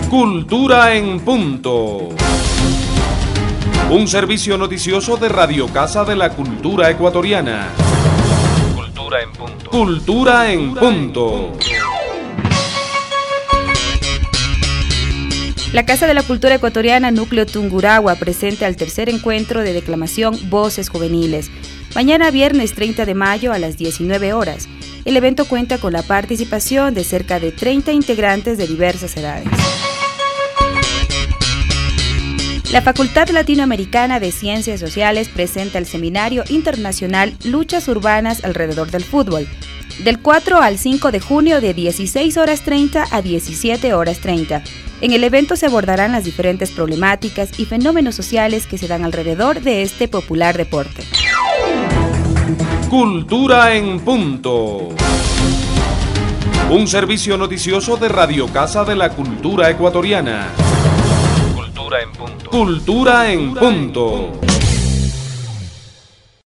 Cultura en Punto. Un servicio noticioso de Radio Casa de la Cultura Ecuatoriana. Cultura en Punto. Cultura en Punto. La Casa de la Cultura Ecuatoriana Núcleo Tungurahua presenta el tercer encuentro de declamación Voces Juveniles. Mañana viernes 30 de mayo a las 19 horas. El evento cuenta con la participación de cerca de 30 integrantes de diversas edades. La Facultad Latinoamericana de Ciencias Sociales presenta el Seminario Internacional Luchas Urbanas alrededor del fútbol, del 4 al 5 de junio de 16:30 a 17:30. En el evento se abordarán las diferentes problemáticas y fenómenos sociales que se dan alrededor de este popular deporte. Cultura en Punto. Un servicio noticioso de Radio Casa de la Cultura Ecuatoriana. Cultura en Punto. Cultura en Punto.